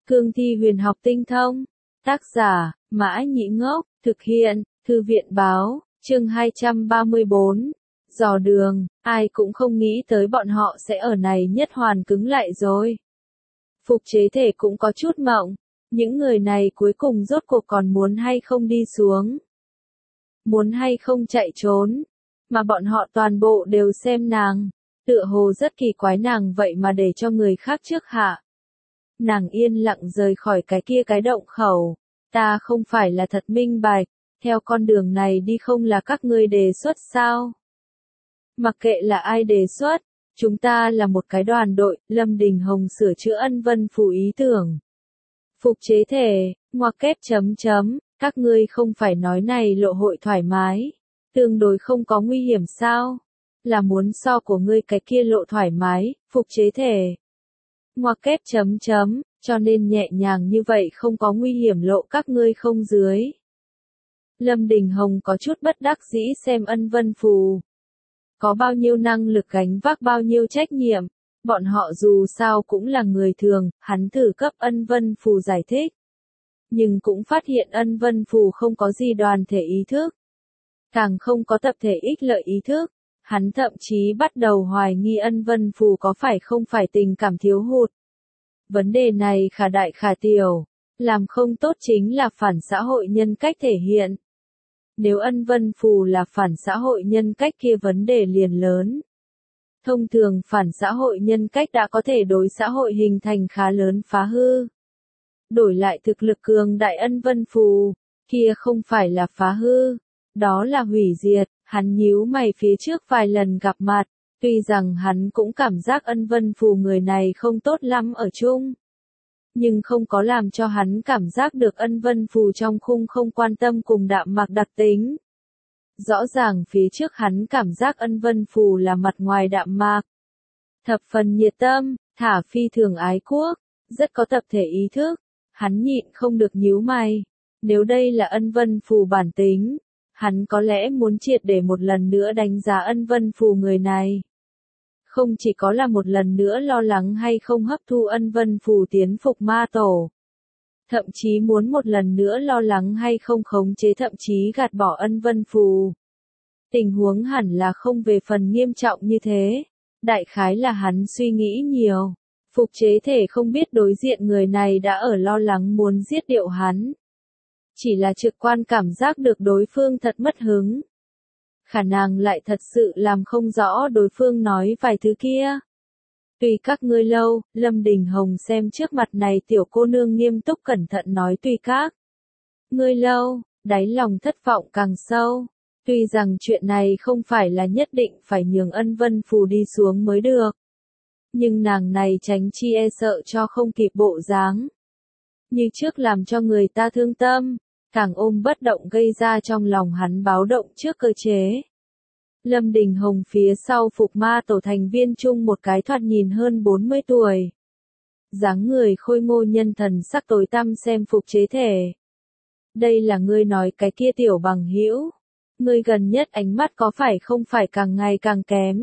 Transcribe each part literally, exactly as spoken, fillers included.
Cương thi huyền học tinh thông. Tác giả, Mã Nhĩ Ngốc, thực hiện, Thư viện Báo, chương hai trăm ba mươi bốn. Dò đường, ai cũng không nghĩ tới bọn họ sẽ ở này nhất hoàn cứng lại rồi. Phục chế thể cũng có chút mộng, những người này cuối cùng rốt cuộc còn muốn hay không đi xuống. Muốn hay không chạy trốn, mà bọn họ toàn bộ đều xem nàng, tựa hồ rất kỳ quái nàng vậy mà để cho người khác trước hạ. Nàng yên lặng rời khỏi cái kia cái động khẩu, ta không phải là thật minh bạch, theo con đường này đi không là các ngươi đề xuất sao? Mặc kệ là ai đề xuất, chúng ta là một cái đoàn đội, Lâm Đình Hồng sửa chữa ân vân phù ý tưởng. Phục chế thể, ngoặc kép chấm chấm, các ngươi không phải nói này lộ hội thoải mái, tương đối không có nguy hiểm sao? Là muốn so của ngươi cái kia lộ thoải mái, phục chế thể. Ngoặc kép chấm chấm, cho nên nhẹ nhàng như vậy không có nguy hiểm lộ các ngươi không dưới. Lâm Đình Hồng có chút bất đắc dĩ xem ân vân phù. Có bao nhiêu năng lực gánh vác bao nhiêu trách nhiệm, bọn họ dù sao cũng là người thường, hắn thử cấp ân vân phù giải thích. Nhưng cũng phát hiện ân vân phù không có gì đoàn thể ý thức. Càng không có tập thể ích lợi ý thức. Hắn thậm chí bắt đầu hoài nghi ân vân phù có phải không phải tình cảm thiếu hụt. Vấn đề này khả đại khả tiểu, làm không tốt chính là phản xã hội nhân cách thể hiện. Nếu ân vân phù là phản xã hội nhân cách kia vấn đề liền lớn. Thông thường phản xã hội nhân cách đã có thể đối xã hội hình thành khá lớn phá hư. Đổi lại thực lực cường đại ân vân phù, kia không phải là phá hư, đó là hủy diệt. Hắn nhíu mày phía trước vài lần gặp mặt, tuy rằng hắn cũng cảm giác ân vân phù người này không tốt lắm ở chung. Nhưng không có làm cho hắn cảm giác được ân vân phù trong khung không quan tâm cùng đạm mạc đặc tính. Rõ ràng phía trước hắn cảm giác ân vân phù là mặt ngoài đạm mạc. Thập phần nhiệt tâm, thả phi thường ái quốc, rất có tập thể ý thức. Hắn nhịn không được nhíu mày. Nếu đây là ân vân phù bản tính, hắn có lẽ muốn triệt để một lần nữa đánh giá ân vân phù người này. Không chỉ có là một lần nữa lo lắng hay không hấp thu ân vân phù tiến phục ma tổ. Thậm chí muốn một lần nữa lo lắng hay không khống chế thậm chí gạt bỏ ân vân phù. Tình huống hẳn là không về phần nghiêm trọng như thế. Đại khái là hắn suy nghĩ nhiều. Phục chế thể không biết đối diện người này đã ở lo lắng muốn giết điệu hắn. Chỉ là trực quan cảm giác được đối phương thật mất hứng. Khả năng lại thật sự làm không rõ đối phương nói vài thứ kia. Tùy các ngươi lâu, Lâm Đình Hồng xem trước mặt này tiểu cô nương nghiêm túc cẩn thận nói tùy các. Ngươi lâu, đáy lòng thất vọng càng sâu. Tuy rằng chuyện này không phải là nhất định phải nhường ân vân phù đi xuống mới được. Nhưng nàng này tránh chi e sợ cho không kịp bộ dáng. Như trước làm cho người ta thương tâm. Càng ôm bất động gây ra trong lòng hắn báo động trước cơ chế. Lâm Đình Hồng phía sau phục ma tổ thành viên chung một cái thoạt nhìn hơn bốn mươi tuổi. Dáng người khôi ngô nhân thần sắc tối tăm xem phục chế thể. Đây là ngươi nói cái kia tiểu bằng hữu. Ngươi gần nhất ánh mắt có phải không phải càng ngày càng kém.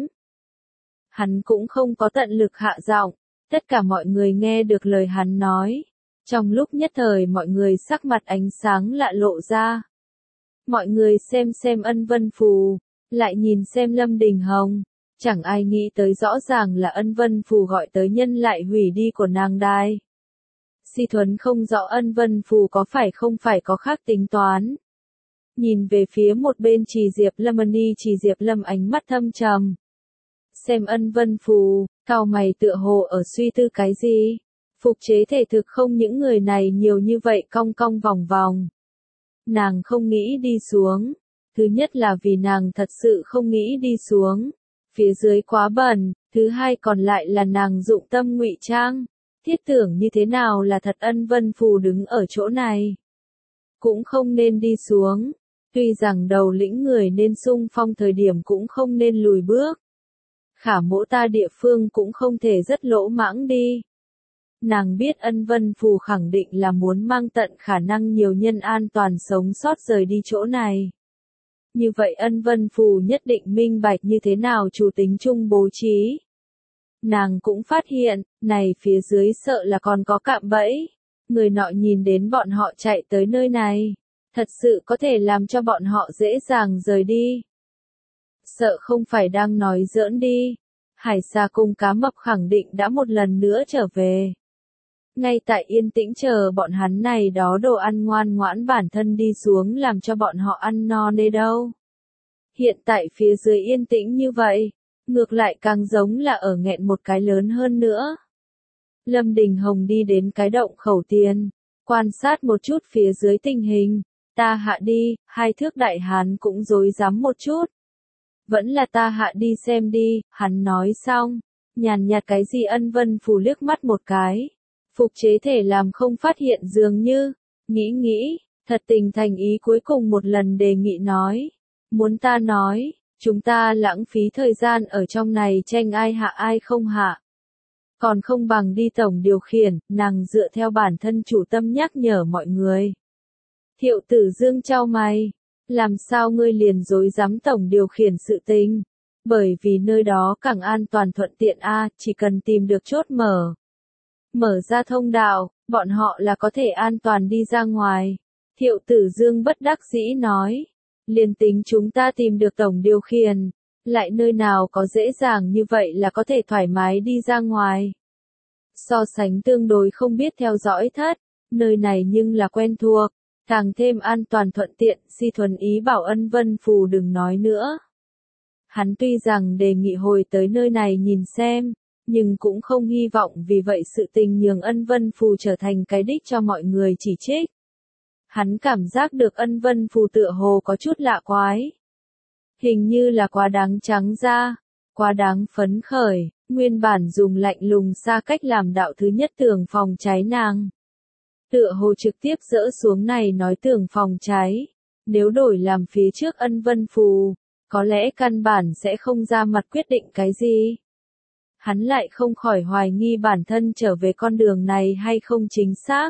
Hắn cũng không có tận lực hạ giọng. Tất cả mọi người nghe được lời hắn nói. Trong lúc nhất thời mọi người sắc mặt ánh sáng lạ lộ ra. Mọi người xem xem ân vân phù, lại nhìn xem Lâm Đình Hồng. Chẳng ai nghĩ tới rõ ràng là ân vân phù gọi tới nhân lại hủy đi của nàng đai. Si Thuấn không rõ ân vân phù có phải không phải có khác tính toán. Nhìn về phía một bên Trì Diệp Lâm Ni Trì Diệp Lâm ánh mắt thâm trầm. Xem ân vân phù, cau mày tựa hồ ở suy tư cái gì. Phục chế thể thực không những người này nhiều như vậy cong cong vòng vòng. Nàng không nghĩ đi xuống. Thứ nhất là vì nàng thật sự không nghĩ đi xuống. Phía dưới quá bẩn. Thứ hai còn lại là nàng dụng tâm ngụy trang. Thiết tưởng như thế nào là thật ân vân phù đứng ở chỗ này. Cũng không nên đi xuống. Tuy rằng đầu lĩnh người nên xung phong thời điểm cũng không nên lùi bước. Khả mỗ ta địa phương cũng không thể rất lỗ mãng đi. Nàng biết ân vân phù khẳng định là muốn mang tận khả năng nhiều nhân an toàn sống sót rời đi chỗ này. Như vậy ân vân phù nhất định minh bạch như thế nào chủ tính chung bố trí. Nàng cũng phát hiện, này phía dưới sợ là còn có cạm bẫy. Người nọ nhìn đến bọn họ chạy tới nơi này, thật sự có thể làm cho bọn họ dễ dàng rời đi. Sợ không phải đang nói giỡn đi. Hải Xà cùng Cá Mập khẳng định đã một lần nữa trở về. Ngay tại yên tĩnh chờ bọn hắn này đó đồ ăn ngoan ngoãn bản thân đi xuống làm cho bọn họ ăn no nê đâu. Hiện tại phía dưới yên tĩnh như vậy, ngược lại càng giống là ở nghẹn một cái lớn hơn nữa. Lâm Đình Hồng đi đến cái động khẩu tiền, quan sát một chút phía dưới tình hình, ta hạ đi, hai thước đại hán cũng rối rắm một chút. Vẫn là ta hạ đi xem đi, hắn nói xong, nhàn nhạt cái gì Ân Vân Phù liếc mắt một cái. Phục chế thể làm không phát hiện dường như, nghĩ nghĩ, thật tình thành ý cuối cùng một lần đề nghị nói. Muốn ta nói, chúng ta lãng phí thời gian ở trong này tranh ai hạ ai không hạ. Còn không bằng đi tổng điều khiển, nàng dựa theo bản thân chủ tâm nhắc nhở mọi người. Thiệu Tử Dương chau mày, làm sao ngươi liền dối dám tổng điều khiển sự tình, bởi vì nơi đó càng an toàn thuận tiện a, chỉ cần tìm được chốt mở. Mở ra thông đạo, bọn họ là có thể an toàn đi ra ngoài. Thiệu Tử Dương bất đắc dĩ nói, liền tính chúng ta tìm được tổng điều khiển, lại nơi nào có dễ dàng như vậy là có thể thoải mái đi ra ngoài. So sánh tương đối không biết theo dõi thất, nơi này nhưng là quen thuộc, càng thêm an toàn thuận tiện, Si Thuần ý bảo Ân Vân Phù đừng nói nữa. Hắn tuy rằng đề nghị hồi tới nơi này nhìn xem, nhưng cũng không hy vọng vì vậy sự tình nhường Ân Vân Phù trở thành cái đích cho mọi người chỉ trích. Hắn cảm giác được Ân Vân Phù tựa hồ có chút lạ quái. Hình như là quá đáng trắng da, quá đáng phấn khởi, nguyên bản dùng lạnh lùng xa cách làm đạo thứ nhất tường phòng cháy nàng. Tựa hồ trực tiếp dỡ xuống này nói tường phòng cháy, nếu đổi làm phía trước Ân Vân Phù, có lẽ căn bản sẽ không ra mặt quyết định cái gì. Hắn lại không khỏi hoài nghi bản thân trở về con đường này hay không chính xác.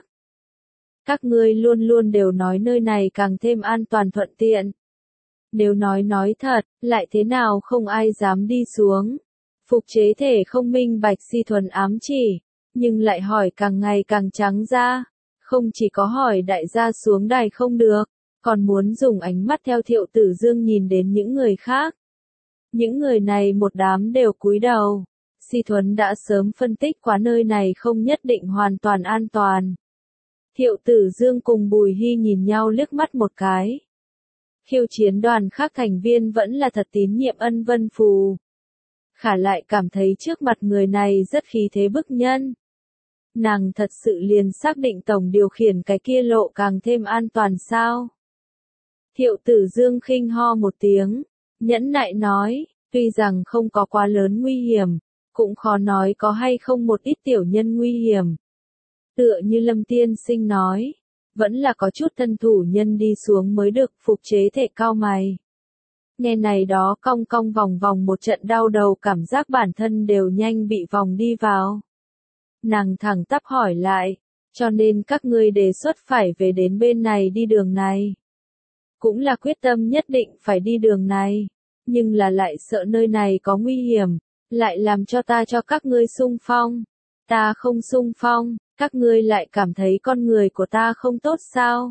Các ngươi luôn luôn đều nói nơi này càng thêm an toàn thuận tiện. Nếu nói nói thật, lại thế nào không ai dám đi xuống. Phục chế thể không minh bạch Si Thuần ám chỉ, nhưng lại hỏi càng ngày càng trắng ra. Không chỉ có hỏi đại gia xuống đài không được, còn muốn dùng ánh mắt theo Thiệu Tử Dương nhìn đến những người khác. Những người này một đám đều cúi đầu. Si Thuần đã sớm phân tích quá nơi này không nhất định hoàn toàn an toàn. Thiệu Tử Dương cùng Bùi Hy nhìn nhau liếc mắt một cái. Khiêu chiến đoàn khác thành viên vẫn là thật tín nhiệm Ân Vân Phù. Khả lại cảm thấy trước mặt người này rất khí thế bức nhân. Nàng thật sự liền xác định tổng điều khiển cái kia lộ càng thêm an toàn sao? Thiệu Tử Dương khinh ho một tiếng, nhẫn nại nói, tuy rằng không có quá lớn nguy hiểm, cũng khó nói có hay không một ít tiểu nhân nguy hiểm. Tựa như Lâm Tiên Sinh nói, vẫn là có chút thân thủ nhân đi xuống mới được. Phục chế thể cao mày. Nghe này đó cong cong vòng vòng một trận đau đầu, cảm giác bản thân đều nhanh bị vòng đi vào. Nàng thẳng tắp hỏi lại, cho nên các ngươi đề xuất phải về đến bên này đi đường này. Cũng là quyết tâm nhất định phải đi đường này, nhưng là lại sợ nơi này có nguy hiểm, lại làm cho ta cho các ngươi xung phong. Ta không xung phong, các ngươi lại cảm thấy con người của ta không tốt sao?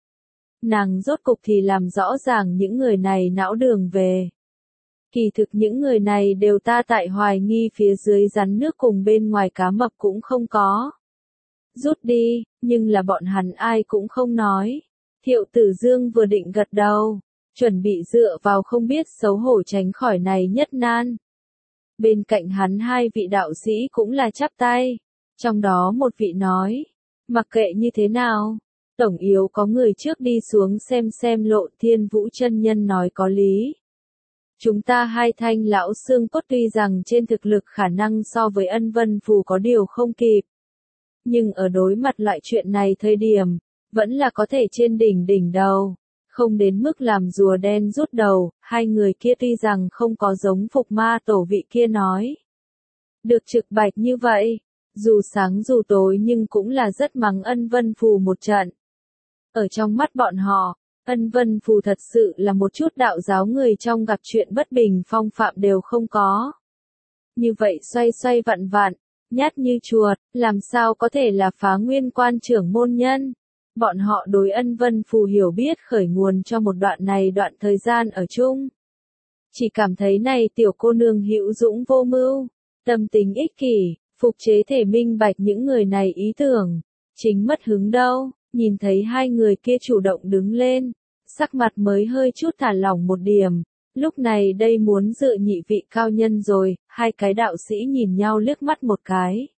Nàng rốt cục thì làm rõ ràng những người này não đường về. Kỳ thực những người này đều ta tại hoài nghi phía dưới rắn nước cùng bên ngoài cá mập cũng không có. Rút đi, nhưng là bọn hắn ai cũng không nói. Thiệu Tử Dương vừa định gật đầu, chuẩn bị dựa vào không biết xấu hổ tránh khỏi này nhất nan. Bên cạnh hắn hai vị đạo sĩ cũng là chắp tay. Trong đó một vị nói, mặc kệ như thế nào, tổng yếu có người trước đi xuống xem xem. Lộ Thiên Vũ chân nhân nói có lý. Chúng ta hai thanh lão xương cốt tuy rằng trên thực lực khả năng so với Ân Vân Phù có điều không kịp. Nhưng ở đối mặt loại chuyện này thời điểm, vẫn là có thể trên đỉnh đỉnh đầu, không đến mức làm rùa đen rút đầu. Hai người kia tuy rằng không có giống Phục Ma Tổ vị kia nói được trực bạch như vậy, dù sáng dù tối nhưng cũng là rất mắng Ân Vân Phù một trận. Ở trong mắt bọn họ, Ân Vân Phù thật sự là một chút đạo giáo người trong gặp chuyện bất bình phong phạm đều không có. Như vậy xoay xoay vặn vặn, nhát như chuột, làm sao có thể là phá nguyên quan trưởng môn nhân. Bọn họ đối Ân Vân Phù hiểu biết khởi nguồn cho một đoạn này đoạn thời gian ở chung. Chỉ cảm thấy này tiểu cô nương hữu dũng vô mưu, tâm tính ích kỷ, phục chế thể minh bạch những người này ý tưởng, chính mất hứng đâu, nhìn thấy hai người kia chủ động đứng lên, sắc mặt mới hơi chút thả lỏng một điểm, lúc này đây muốn dự nhị vị cao nhân rồi, hai cái đạo sĩ nhìn nhau liếc mắt một cái.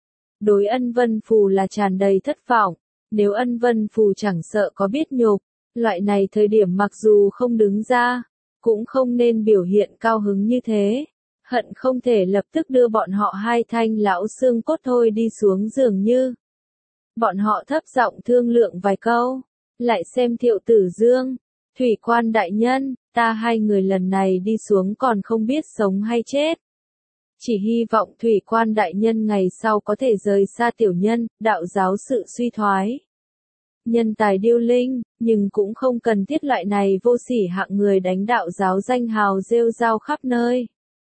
Đối Ân Vân Phù là tràn đầy thất vọng, nếu Ân Vân Phù chẳng sợ có biết nhục, loại này thời điểm mặc dù không đứng ra, cũng không nên biểu hiện cao hứng như thế, hận không thể lập tức đưa bọn họ hai thanh lão xương cốt thôi đi xuống dường như. Bọn họ thấp giọng thương lượng vài câu, lại xem Thiệu Tử Dương, Thủy Quan đại nhân, ta hai người lần này đi xuống còn không biết sống hay chết. Chỉ hy vọng Thủy Quan đại nhân ngày sau có thể rời xa tiểu nhân, đạo giáo sự suy thoái. Nhân tài điêu linh, nhưng cũng không cần thiết loại này vô sỉ hạng người đánh đạo giáo danh hào rêu rao khắp nơi.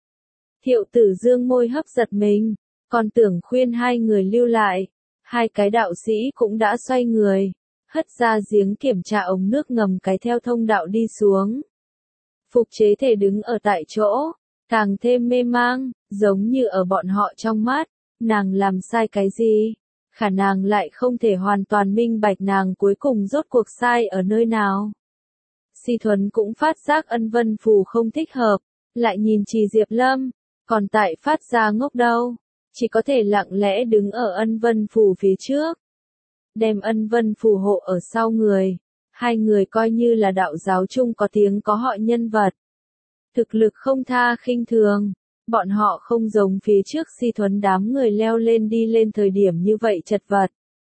Thiệu Tử Dương môi hấp giật mình, còn tưởng khuyên hai người lưu lại, hai cái đạo sĩ cũng đã xoay người, hất ra giếng kiểm tra ống nước ngầm cái theo thông đạo đi xuống. Phục chế thể đứng ở tại chỗ, càng thêm mê mang, giống như ở bọn họ trong mắt, nàng làm sai cái gì? Khả nàng lại không thể hoàn toàn minh bạch nàng cuối cùng rốt cuộc sai ở nơi nào. Si Thuấn cũng phát giác Ân Vân Phù không thích hợp, lại nhìn Trì Diệp Lâm, còn tại phát ra ngốc đâu, chỉ có thể lặng lẽ đứng ở Ân Vân Phù phía trước. Đem Ân Vân Phù hộ ở sau người, hai người coi như là đạo giáo chung có tiếng có họ nhân vật. Thực lực không tha khinh thường. Bọn họ không giống phía trước Si Thuấn đám người leo lên đi lên thời điểm như vậy chật vật.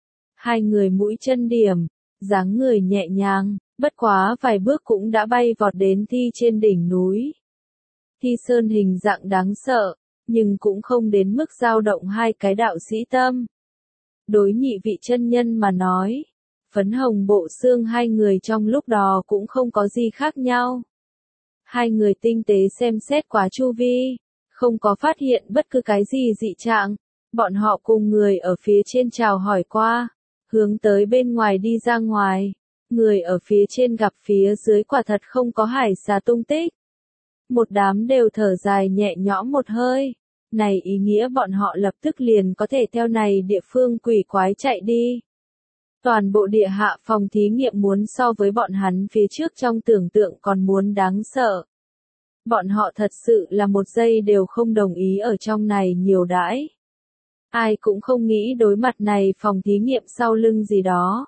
Hai người mũi chân điểm, dáng người nhẹ nhàng, bất quá vài bước cũng đã bay vọt đến Thi trên đỉnh núi. Thi Sơn hình dạng đáng sợ, nhưng cũng không đến mức dao động hai cái đạo sĩ tâm. Đối nhị vị chân nhân mà nói, phấn hồng bộ xương hai người trong lúc đó cũng không có gì khác nhau. Hai người tinh tế xem xét quá chu vi, không có phát hiện bất cứ cái gì dị trạng, bọn họ cùng người ở phía trên chào hỏi qua, hướng tới bên ngoài đi ra ngoài, người ở phía trên gặp phía dưới quả thật không có hải xà tung tích. Một đám đều thở dài nhẹ nhõm một hơi, này ý nghĩa bọn họ lập tức liền có thể theo này địa phương quỷ quái chạy đi. Toàn bộ địa hạ phòng thí nghiệm muốn so với bọn hắn phía trước trong tưởng tượng còn muốn đáng sợ. Bọn họ thật sự là một giây đều không đồng ý ở trong này nhiều đãi. Ai cũng không nghĩ đối mặt này phòng thí nghiệm sau lưng gì đó.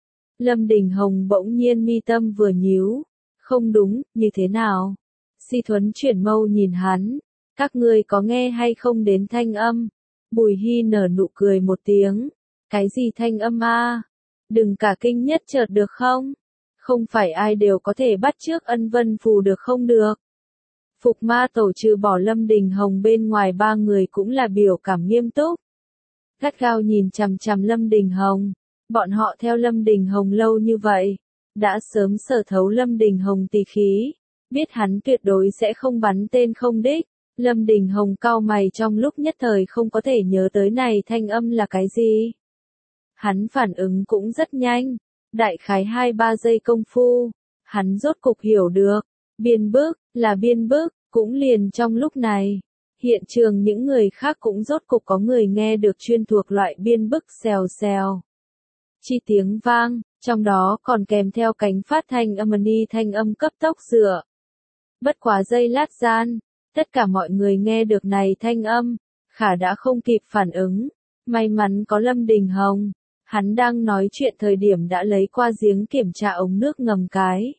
Lâm Đình Hồng bỗng nhiên mi tâm vừa nhíu. Không đúng, như thế nào? Si Thuấn chuyển mâu nhìn hắn. Các ngươi có nghe hay không đến thanh âm? Bùi Hy nở nụ cười một tiếng. Cái gì thanh âm a? Đừng cả kinh nhất chợt được không? Không phải ai đều có thể bắt chước Ân Vân Phù được không được. Phục ma tổ trừ bỏ Lâm Đình Hồng bên ngoài ba người cũng là biểu cảm nghiêm túc. Gắt gao nhìn chằm chằm Lâm Đình Hồng. Bọn họ theo Lâm Đình Hồng lâu như vậy, đã sớm sở thấu Lâm Đình Hồng tỳ khí, biết hắn tuyệt đối sẽ không bắn tên không đích. Lâm Đình Hồng cau mày trong lúc nhất thời không có thể nhớ tới này thanh âm là cái gì. Hắn phản ứng cũng rất nhanh, đại khái hai ba giây công phu, hắn rốt cục hiểu được, biên bức, là biên bức, cũng liền trong lúc này. Hiện trường những người khác cũng rốt cục có người nghe được chuyên thuộc loại biên bức xèo xèo. Chi tiếng vang, trong đó còn kèm theo cánh phát thanh âm ni thanh âm cấp tốc dựa. Bất quá giây lát gian, tất cả mọi người nghe được này thanh âm, khả đã không kịp phản ứng. May mắn có Lâm Đình Hồng, hắn đang nói chuyện thời điểm đã lấy qua giếng kiểm tra ống nước ngầm cái.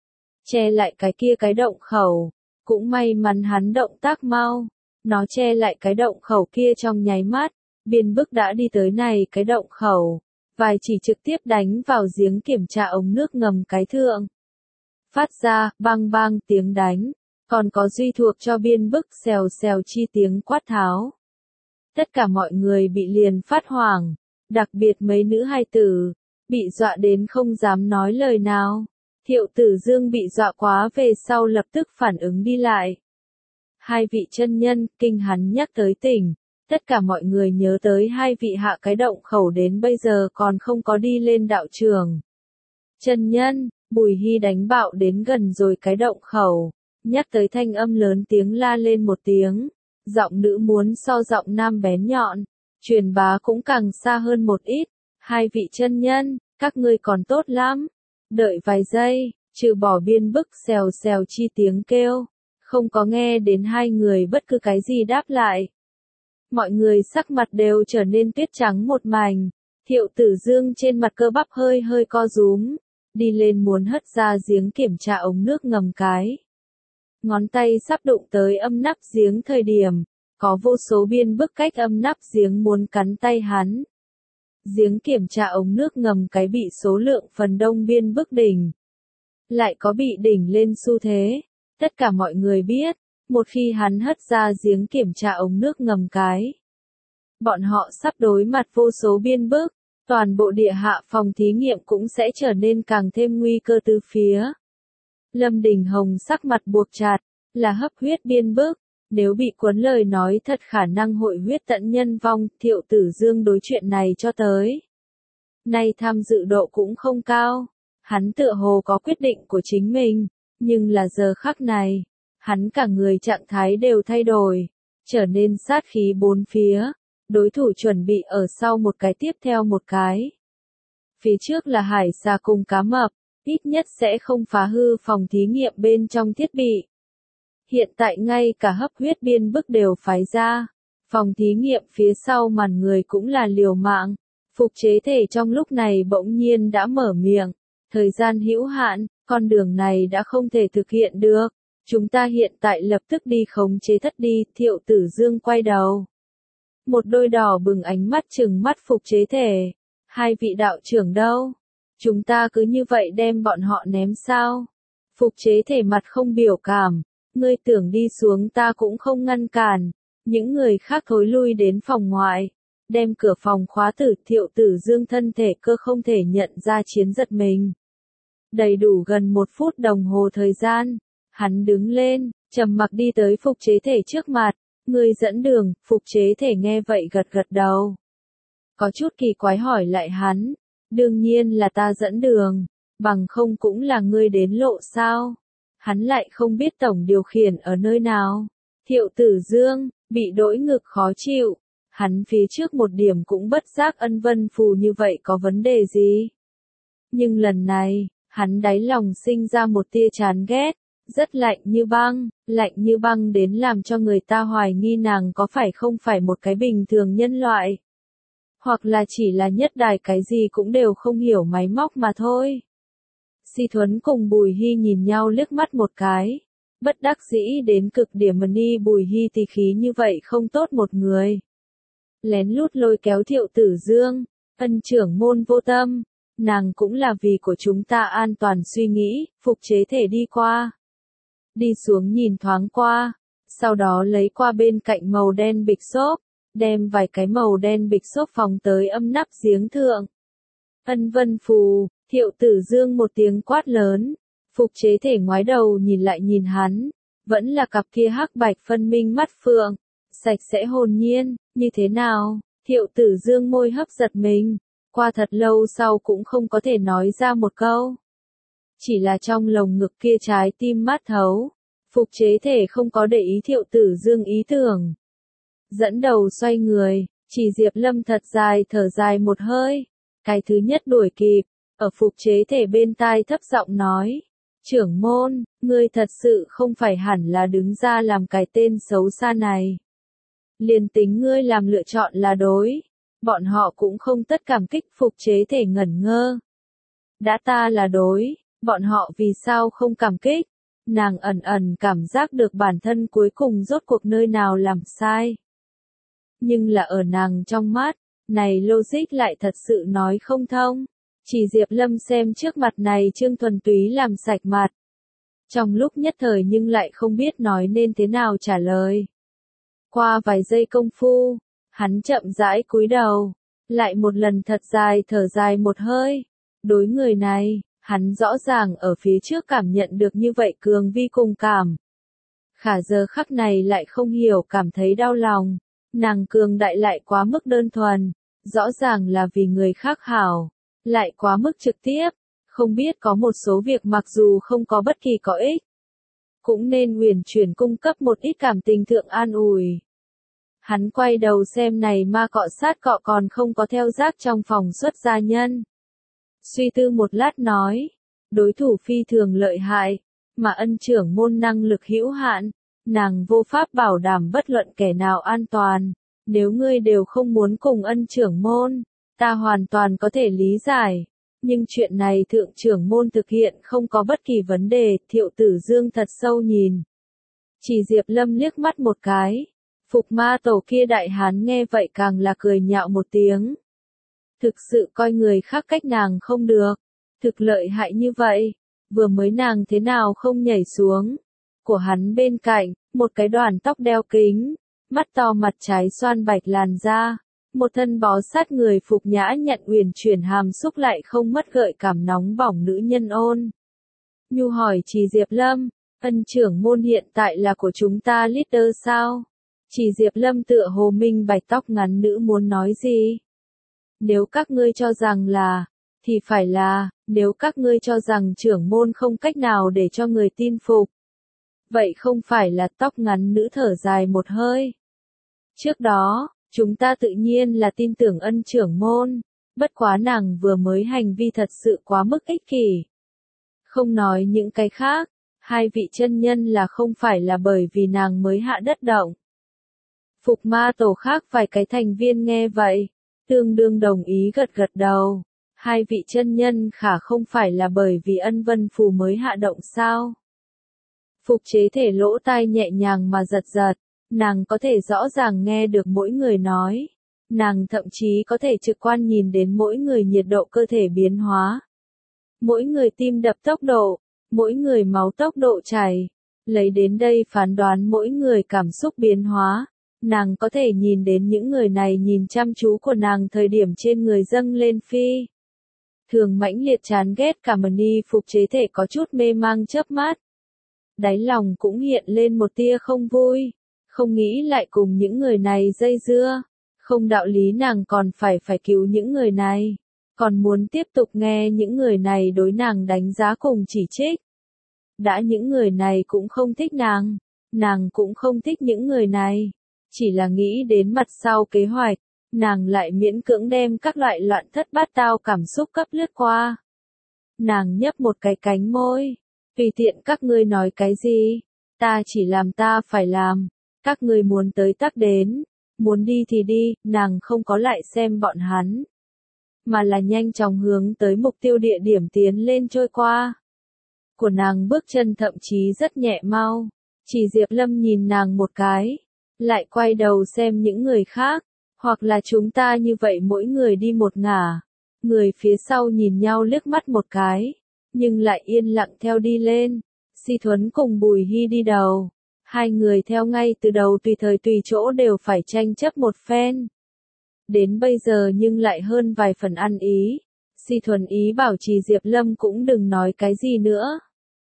Che lại cái kia cái động khẩu, cũng may mắn hắn động tác mau. Nó che lại cái động khẩu kia trong nháy mắt, biên bức đã đi tới này cái động khẩu, vài chỉ trực tiếp đánh vào giếng kiểm tra ống nước ngầm cái thượng. Phát ra, bang bang tiếng đánh, còn có duy thuộc cho biên bức xèo xèo chi tiếng quát tháo. Tất cả mọi người bị liền phát hoảng, đặc biệt mấy nữ hài tử, bị dọa đến không dám nói lời nào. Thiệu Tử Dương bị dọa quá về sau lập tức phản ứng đi lại. Hai vị chân nhân, kinh hắn nhắc tới tỉnh, tất cả mọi người nhớ tới hai vị hạ cái động khẩu đến bây giờ còn không có đi lên đạo trường. Chân nhân, Bùi Hy đánh bạo đến gần rồi cái động khẩu, nhắc tới thanh âm lớn tiếng la lên một tiếng, giọng nữ muốn so giọng nam bén nhọn, truyền bá cũng càng xa hơn một ít, hai vị chân nhân, các ngươi còn tốt lắm, đợi vài giây, trừ bỏ biên bức xèo xèo chi tiếng kêu, không có nghe đến hai người bất cứ cái gì đáp lại. Mọi người sắc mặt đều trở nên tuyết trắng một mảnh, Thiệu Tử Dương trên mặt cơ bắp hơi hơi co rúm, đi lên muốn hất ra giếng kiểm tra ống nước ngầm cái. Ngón tay sắp đụng tới âm nắp giếng thời điểm, có vô số biên bức cách âm nắp giếng muốn cắn tay hắn. Giếng kiểm tra ống nước ngầm cái bị số lượng phần đông biên bức đỉnh. Lại có bị đỉnh lên xu thế. Tất cả mọi người biết, một khi hắn hất ra giếng kiểm tra ống nước ngầm cái. Bọn họ sắp đối mặt vô số biên bức, toàn bộ địa hạ phòng thí nghiệm cũng sẽ trở nên càng thêm nguy cơ từ phía. Lâm Đình Hồng sắc mặt buộc chặt, là hấp huyết biên bức, nếu bị cuốn lời nói thật khả năng hội huyết tận nhân vong, Thiệu Tử Dương đối chuyện này cho tới. Nay tham dự độ cũng không cao, hắn tựa hồ có quyết định của chính mình, nhưng là giờ khắc này, hắn cả người trạng thái đều thay đổi, trở nên sát khí bốn phía, đối thủ chuẩn bị ở sau một cái tiếp theo một cái. Phía trước là hải xà cùng cá mập, ít nhất sẽ không phá hư phòng thí nghiệm bên trong thiết bị. Hiện tại ngay cả hấp huyết biên bức đều phái ra, phòng thí nghiệm phía sau màn người cũng là liều mạng, phục chế thể trong lúc này bỗng nhiên đã mở miệng, thời gian hữu hạn, con đường này đã không thể thực hiện được, chúng ta hiện tại lập tức đi khống chế thất đi, Thiệu Tử Dương quay đầu. Một đôi đỏ bừng ánh mắt trừng mắt phục chế thể, hai vị đạo trưởng đâu? Chúng ta cứ như vậy đem bọn họ ném sao? Phục chế thể mặt không biểu cảm, ngươi tưởng đi xuống ta cũng không ngăn cản, những người khác thối lui đến phòng ngoại, đem cửa phòng khóa tử. Thiệu Tử Dương thân thể cơ không thể nhận ra chiến giật mình. Đầy đủ gần một phút đồng hồ thời gian, hắn đứng lên, trầm mặc đi tới phục chế thể trước mặt, ngươi dẫn đường, phục chế thể nghe vậy gật gật đầu. Có chút kỳ quái hỏi lại hắn, đương nhiên là ta dẫn đường, bằng không cũng là ngươi đến lộ sao? Hắn lại không biết tổng điều khiển ở nơi nào. Thiệu Tử Dương, bị đỗi ngực khó chịu, hắn phía trước một điểm cũng bất giác ân vân phù như vậy có vấn đề gì. Nhưng lần này, hắn đáy lòng sinh ra một tia chán ghét, rất lạnh như băng, lạnh như băng đến làm cho người ta hoài nghi nàng có phải không phải một cái bình thường nhân loại. Hoặc là chỉ là nhất đài cái gì cũng đều không hiểu máy móc mà thôi. Si Thuấn cùng Bùi Hy nhìn nhau liếc mắt một cái. Bất đắc dĩ đến cực điểm mà ni Bùi Hy tì khí như vậy không tốt một người. Lén lút lôi kéo Thiệu Tử Dương, ân trưởng môn vô tâm, nàng cũng là vì của chúng ta an toàn suy nghĩ, phục chế thể đi qua. Đi xuống nhìn thoáng qua, sau đó lấy qua bên cạnh màu đen bịch xốp, đem vài cái màu đen bịch xốp phóng tới âm nắp giếng thượng. Ân vân phù, Thiệu Tử Dương một tiếng quát lớn, phục chế thể ngoái đầu nhìn lại nhìn hắn, vẫn là cặp kia hắc bạch phân minh mắt phượng, sạch sẽ hồn nhiên, như thế nào? Thiệu Tử Dương môi hấp giật mình, qua thật lâu sau cũng không có thể nói ra một câu. Chỉ là trong lồng ngực kia trái tim mát thấu, phục chế thể không có để ý Thiệu Tử Dương ý tưởng. Dẫn đầu xoay người, chỉ Diệp Lâm thật dài thở dài một hơi, cái thứ nhất đuổi kịp, ở phục chế thể bên tai thấp giọng nói, trưởng môn, ngươi thật sự không phải hẳn là đứng ra làm cái tên xấu xa này. Liền tính ngươi làm lựa chọn là đối, bọn họ cũng không tất cảm kích. Phục chế thể ngẩn ngơ. Đã ta là đối, bọn họ vì sao không cảm kích? Nàng ẩn ẩn cảm giác được bản thân cuối cùng rốt cuộc nơi nào làm sai. Nhưng là ở nàng trong mắt, này logic lại thật sự nói không thông. Chỉ Diệp Lâm xem trước mặt này Trương thuần túy làm sạch mặt. Trong lúc nhất thời nhưng lại không biết nói nên thế nào trả lời. Qua vài giây công phu, hắn chậm rãi cúi đầu, lại một lần thật dài thở dài một hơi. Đối người này, hắn rõ ràng ở phía trước cảm nhận được như vậy cường vi cùng cảm. Khả giờ khắc này lại không hiểu cảm thấy đau lòng, Nàng cường đại lại quá mức đơn thuần, rõ ràng là vì người khác hảo, lại quá mức trực tiếp, không biết có một số việc mặc dù không có bất kỳ có ích, cũng nên uyển chuyển cung cấp một ít cảm tình thượng an ủi. Hắn quay đầu xem này ma cọ sát cọ còn không có theo giác trong phòng xuất gia nhân. Suy tư một lát nói, đối thủ phi thường lợi hại, mà ân trưởng môn năng lực hữu hạn, nàng vô pháp bảo đảm bất luận kẻ nào an toàn. Nếu ngươi đều không muốn cùng ân trưởng môn, ta hoàn toàn có thể lý giải. Nhưng chuyện này thượng trưởng môn thực hiện không có bất kỳ vấn đề, Thiệu Tử Dương thật sâu nhìn. Chỉ Diệp Lâm liếc mắt một cái. Phục ma tổ kia đại hán nghe vậy càng là cười nhạo một tiếng. Thực sự coi người khác cách nàng không được. Thực lợi hại như vậy. Vừa mới nàng thế nào không nhảy xuống. Của hắn bên cạnh, một cái đoàn tóc đeo kính. Mắt to mặt trái xoan bạch làn da. Một thân bó sát người phục nhã nhận uyển chuyển hàm xúc lại không mất gợi cảm nóng bỏng nữ nhân ôn. Nhu hỏi Chỉ Diệp Lâm, ân trưởng môn hiện tại là của chúng ta leader sao? Chỉ Diệp Lâm tựa hồ minh bạch tóc ngắn nữ muốn nói gì? Nếu các ngươi cho rằng là, thì phải là, nếu các ngươi cho rằng trưởng môn không cách nào để cho người tin phục. Vậy không phải là tóc ngắn nữ thở dài một hơi. Trước đó, chúng ta tự nhiên là tin tưởng ân trưởng môn, bất quá nàng vừa mới hành vi thật sự quá mức ích kỷ. Không nói những cái khác, hai vị chân nhân là không phải là bởi vì nàng mới hạ đất động. Phục ma tổ khác vài cái thành viên nghe vậy, tương đương đồng ý gật gật đầu. Hai vị chân nhân khả không phải là bởi vì ân vân phù mới hạ động sao. Phục chế thể lỗ tai nhẹ nhàng mà giật giật, nàng có thể rõ ràng nghe được mỗi người nói. Nàng thậm chí có thể trực quan nhìn đến mỗi người nhiệt độ cơ thể biến hóa. Mỗi người tim đập tốc độ, mỗi người máu tốc độ chảy. Lấy đến đây phán đoán mỗi người cảm xúc biến hóa. Nàng có thể nhìn đến những người này nhìn chăm chú của nàng thời điểm trên người dâng lên phi. Thường mãnh liệt chán ghét cả mani phục chế thể có chút mê mang chớp mắt. Đáy lòng cũng hiện lên một tia không vui. Không nghĩ lại cùng những người này dây dưa. Không đạo lý nàng còn phải phải cứu những người này. Còn muốn tiếp tục nghe những người này đối nàng đánh giá cùng chỉ trích. Đã những người này cũng không thích nàng. Nàng cũng không thích những người này. Chỉ là nghĩ đến mặt sau kế hoạch, nàng lại miễn cưỡng đem các loại loạn thất bát tao cảm xúc cấp lướt qua. Nàng nhấp một cái cánh môi, tùy tiện các ngươi nói cái gì, ta chỉ làm ta phải làm, các ngươi muốn tới tắc đến, muốn đi thì đi, nàng không có lại xem bọn hắn, mà là nhanh chóng hướng tới mục tiêu địa điểm tiến lên trôi qua. Của nàng bước chân thậm chí rất nhẹ mau, chỉ Diệp Lâm nhìn nàng một cái. Lại quay đầu xem những người khác, hoặc là chúng ta như vậy mỗi người đi một ngả. Người phía sau nhìn nhau liếc mắt một cái, nhưng lại yên lặng theo đi lên. Si Thuấn cùng Bùi Hy đi đầu. Hai người theo ngay từ đầu tùy thời tùy chỗ đều phải tranh chấp một phen. Đến bây giờ nhưng lại hơn vài phần ăn ý. Si Thuấn ý bảo Trì Diệp Lâm cũng đừng nói cái gì nữa.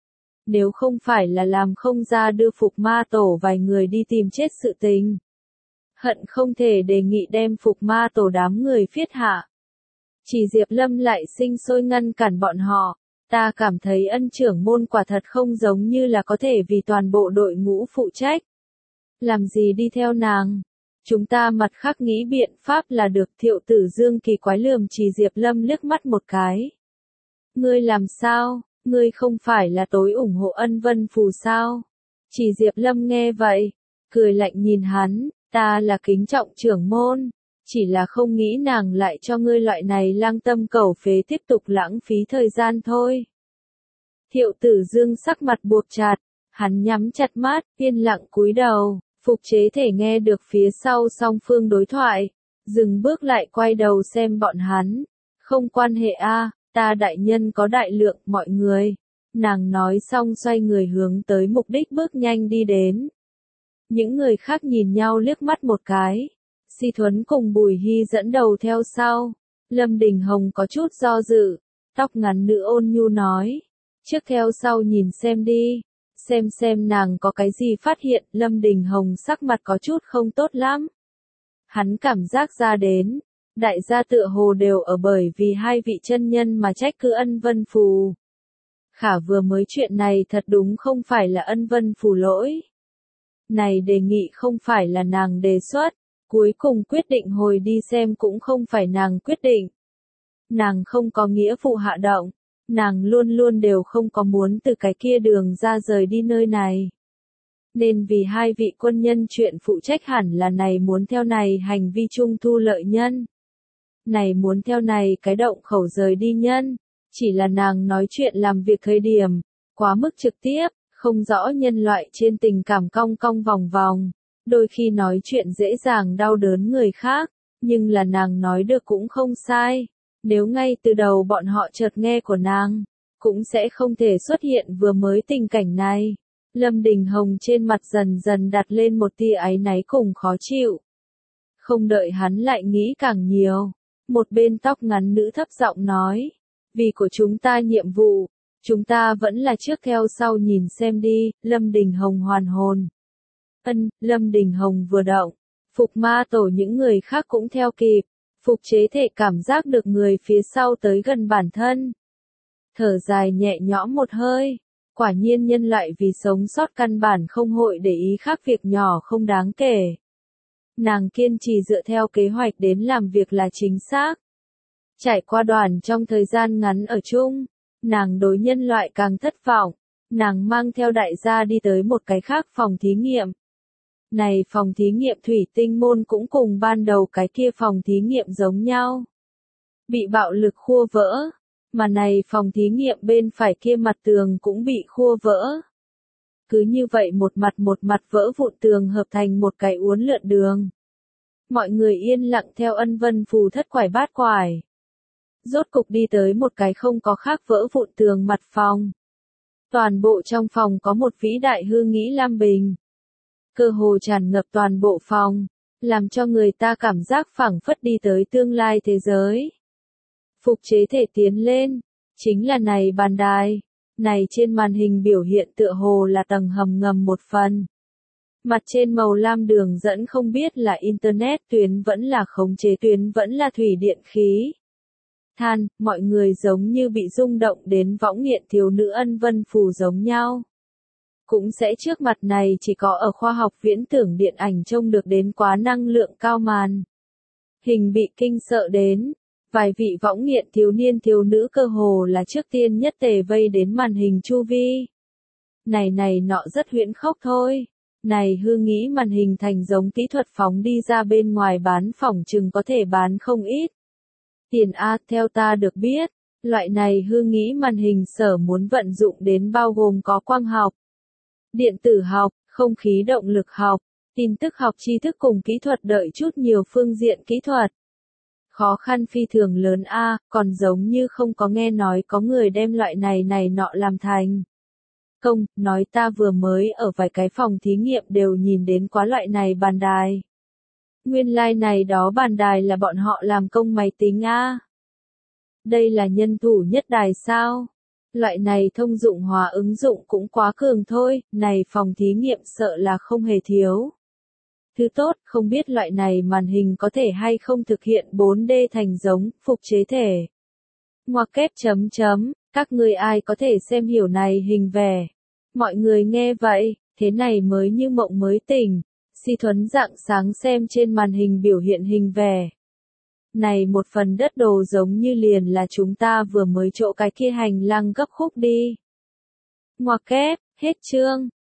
Nếu không phải là làm không ra đưa Phục ma tổ vài người đi tìm chết sự tình. Hận không thể đề nghị đem Phục ma tổ đám người phiết hạ. Chỉ Diệp Lâm lại sinh sôi ngăn cản bọn họ. Ta cảm thấy ân trưởng môn quả thật không giống như là có thể vì toàn bộ đội ngũ phụ trách. Làm gì đi theo nàng? Chúng ta mặt khác nghĩ biện pháp là được. Thiệu Tử Dương kỳ quái lườm Chỉ Diệp Lâm liếc mắt một cái. Ngươi làm sao? Ngươi không phải là tối ủng hộ ân vân phù sao? Chỉ Diệp Lâm nghe vậy, cười lạnh nhìn hắn, ta là kính trọng trưởng môn, chỉ là không nghĩ nàng lại cho ngươi loại này lang tâm cầu phế tiếp tục lãng phí thời gian thôi. Thiệu Tử Dương sắc mặt buộc chặt, hắn nhắm chặt mắt, yên lặng cúi đầu, phục chế thể nghe được phía sau song phương đối thoại, dừng bước lại quay đầu xem bọn hắn, không quan hệ a. Ta đại nhân có đại lượng mọi người. Nàng nói xong xoay người hướng tới mục đích bước nhanh đi đến. Những người khác nhìn nhau liếc mắt một cái. Si Thuấn cùng Bùi Hy dẫn đầu theo sau. Lâm Đình Hồng có chút do dự. Tóc ngắn nữ ôn nhu nói. Trước theo sau nhìn xem đi. Xem xem nàng có cái gì phát hiện. Lâm Đình Hồng sắc mặt có chút không tốt lắm. Hắn cảm giác ra đến, đại gia tựa hồ đều ở bởi vì hai vị chân nhân mà trách cứ Ân Vân Phù. Khả vừa mới chuyện này thật đúng không phải là Ân Vân Phù lỗi. Này đề nghị không phải là nàng đề xuất, cuối cùng quyết định hồi đi xem cũng không phải nàng quyết định. Nàng không có nghĩa vụ hạ động, nàng luôn luôn đều không có muốn từ cái kia đường ra rời đi nơi này. Nên vì hai vị quân nhân chuyện phụ trách hẳn là này muốn theo này hành vi chung thu lợi nhân. Này muốn theo này cái động khẩu rời đi nhân, chỉ là nàng nói chuyện làm việc thời điểm, quá mức trực tiếp, không rõ nhân loại trên tình cảm cong cong vòng vòng, đôi khi nói chuyện dễ dàng đau đớn người khác, nhưng là nàng nói được cũng không sai, nếu ngay từ đầu bọn họ chợt nghe của nàng, cũng sẽ không thể xuất hiện vừa mới tình cảnh này. Lâm Đình Hồng trên mặt dần dần đặt lên một tia áy náy cùng khó chịu. Không đợi hắn lại nghĩ càng nhiều, một bên tóc ngắn nữ thấp giọng nói, vì của chúng ta nhiệm vụ, chúng ta vẫn là trước theo sau nhìn xem đi. Lâm Đình Hồng hoàn hồn. Ân, Lâm Đình Hồng vừa động, Phục Ma Tổ những người khác cũng theo kịp, Phục Chế Thể cảm giác được người phía sau tới gần bản thân. Thở dài nhẹ nhõm một hơi, quả nhiên nhân loại vì sống sót căn bản không hội để ý khác việc nhỏ không đáng kể. Nàng kiên trì dựa theo kế hoạch đến làm việc là chính xác. Trải qua đoàn trong thời gian ngắn ở chung, nàng đối nhân loại càng thất vọng, nàng mang theo đại gia đi tới một cái khác phòng thí nghiệm. Này phòng thí nghiệm thủy tinh môn cũng cùng ban đầu cái kia phòng thí nghiệm giống nhau. Bị bạo lực khua vỡ, mà này phòng thí nghiệm bên phải kia mặt tường cũng bị khua vỡ. Cứ như vậy một mặt một mặt vỡ vụn tường hợp thành một cái uốn lượn đường. Mọi người yên lặng theo Ân Vân Phù thất quải bát quải. Rốt cục đi tới một cái không có khác vỡ vụn tường mặt phòng. Toàn bộ trong phòng có một vĩ đại hư nghĩ lam bình. Cơ hồ tràn ngập toàn bộ phòng, làm cho người ta cảm giác phảng phất đi tới tương lai thế giới. Phục Chế Thể tiến lên, chính là này bàn đài, này trên màn hình biểu hiện tựa hồ là tầng hầm ngầm một phần. Mặt trên màu lam đường dẫn không biết là internet tuyến vẫn là khống chế tuyến vẫn là thủy điện khí. Than, mọi người giống như bị rung động đến võng nghiện thiếu nữ Ân Vân Phù giống nhau. Cũng sẽ trước mặt này chỉ có ở khoa học viễn tưởng điện ảnh trông được đến quá năng lượng cao màn. Hình bị kinh sợ đến, vài vị võng nghiện thiếu niên thiếu nữ cơ hồ là trước tiên nhất tề vây đến màn hình chu vi. Này này nọ rất huyễn khốc thôi. Này hư nghĩ màn hình thành giống kỹ thuật phóng đi ra bên ngoài bán phỏng chừng có thể bán không ít. Tiền A, theo ta được biết, loại này hư nghĩ màn hình sở muốn vận dụng đến bao gồm có quang học, điện tử học, không khí động lực học, tin tức học tri thức cùng kỹ thuật đợi chút nhiều phương diện kỹ thuật. Khó khăn phi thường lớn A, còn giống như không có nghe nói có người đem loại này này nọ làm thành công, nói ta vừa mới ở vài cái phòng thí nghiệm đều nhìn đến quá loại này bàn đài. Nguyên lai like này đó bàn đài là bọn họ làm công máy tính A. Đây là nhân thủ nhất đài sao? Loại này thông dụng hóa ứng dụng cũng quá cường thôi, này phòng thí nghiệm sợ là không hề thiếu. Thứ tốt, không biết loại này màn hình có thể hay không thực hiện bốn D thành giống, Phục Chế Thể. Ngoặc kép chấm chấm, các người ai có thể xem hiểu này hình vẽ. Mọi người nghe vậy, thế này mới như mộng mới tỉnh. Si Thuấn rạng sáng xem trên màn hình biểu hiện hình vẽ. Này một phần đất đồ giống như liền là chúng ta vừa mới chỗ cái kia hành lang gấp khúc đi. Ngoặc kép, hết chương.